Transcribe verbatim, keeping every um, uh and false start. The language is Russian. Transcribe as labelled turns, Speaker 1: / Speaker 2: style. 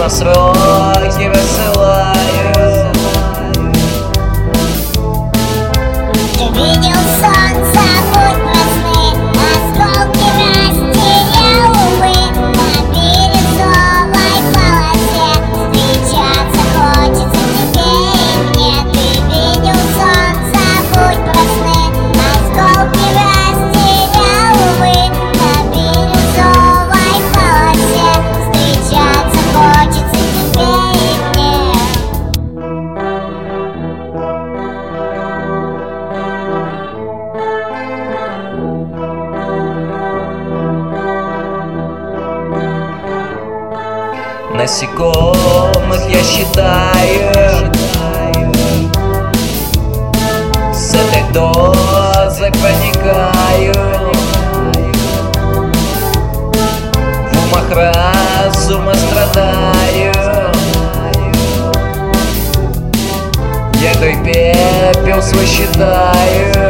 Speaker 1: по сроки рассылаю.
Speaker 2: Ты видел солнце, будь праздны, осколки растерял, увы. На бирюзовой полосе встречаться хочется тебе и мне. Ты видел солнце, будь праздны, осколки растерял, увы. На бирюзовой полосе встречаться хочется тебе и мне.
Speaker 1: Насекомых я считаю, с этой дозой проникаю. В умах разума страдаю. Я и пепел свой считаю.